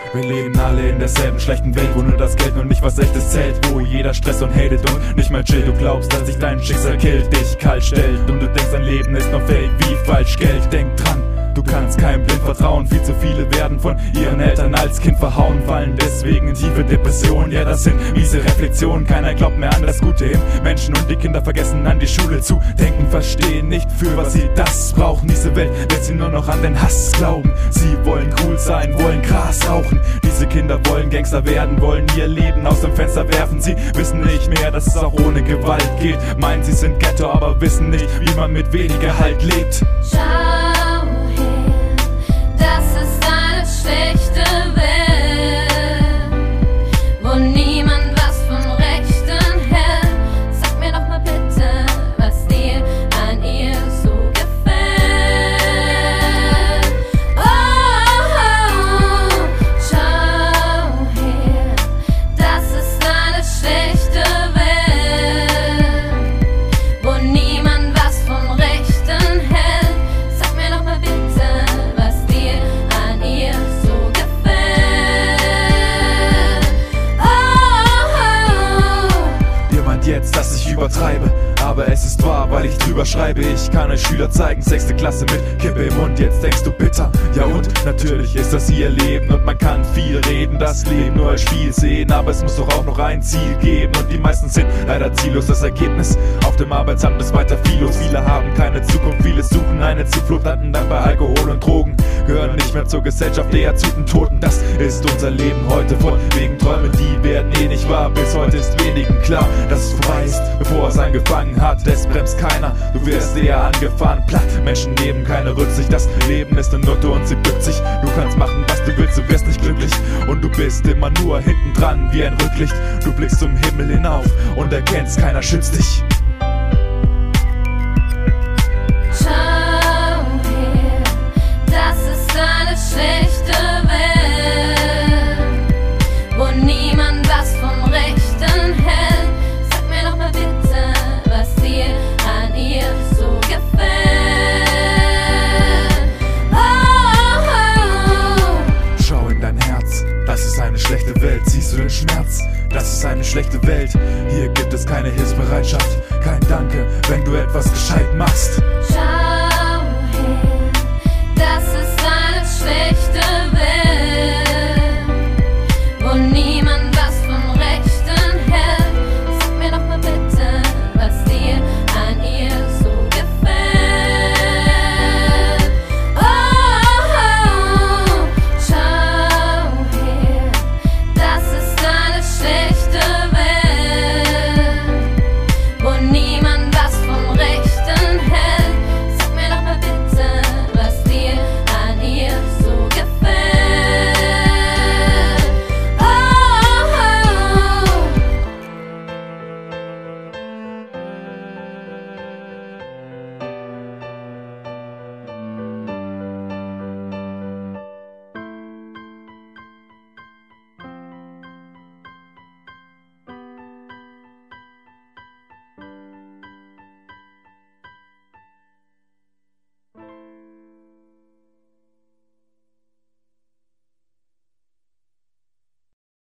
Wir leben alle in derselben schlechten Welt, wo nur das Geld und nicht was echtes zählt, wo jeder Stress und hatet und nicht mal chill. Du glaubst, dass sich dein Schicksal killt, dich kalt stellt und du denkst, dein Leben ist noch fake wie Falschgeld. Denk dran, du kannst keinem blind vertrauen. Viel zu viele werden von ihren Eltern als Kind verhauen, fallen deswegen in tiefe Depressionen. Ja, das sind miese Reflexionen. Keiner glaubt mehr an das Gute im Menschen und die Kinder vergessen an die Schule zu denken, verstehen nicht, für was sie das brauchen. Diese Welt lässt sie nur noch an den Hass glauben. Sie wollen cool sein, wollen Gras rauchen. Diese Kinder wollen Gangster werden, wollen ihr Leben aus dem Fenster werfen. Sie wissen nicht mehr, dass es auch ohne Gewalt geht. Meinen, sie sind Ghetto, aber wissen nicht, wie man mit weniger Halt lebt. Jetzt, dass ich übertreibe, aber es ist wahr, weil ich drüber schreibe. Ich kann euch Schüler zeigen, 6. Klasse mit Kippe im Mund. Jetzt denkst du bitter, ja und? Natürlich ist das ihr Leben und man kann viel reden, das Leben nur als Spiel sehen, aber es muss doch auch noch ein Ziel geben und die meisten sind leider ziellos. Das Ergebnis auf dem Arbeitsamt ist weiter viellos. Viele haben keine Zukunft, viele suchen eine Zuflucht, landen dann bei Alkohol und Drogen, gehören nicht mehr zur Gesellschaft, eher zu den Toten. Das ist unser Leben heute, von wegen Träume, die werden eh nicht wahr. Bis heute ist wenigen klar, dass es vorbei ist, bevor es angefangen hat. Es bremst keiner, du wirst eher angefahren. Platt, Menschen nehmen keine Rücksicht. Das Leben ist eine Nutte und sie bückt sich. Du kannst machen, was du willst, du wirst nicht glücklich. Und du bist immer nur hinten dran wie ein Rücklicht. Du blickst zum Himmel hinauf und erkennst, keiner schützt dich. Schlechte Welt, siehst du den Schmerz? Das ist eine schlechte Welt. Hier gibt es keine Hilfsbereitschaft, kein Danke, wenn du etwas gescheit machst.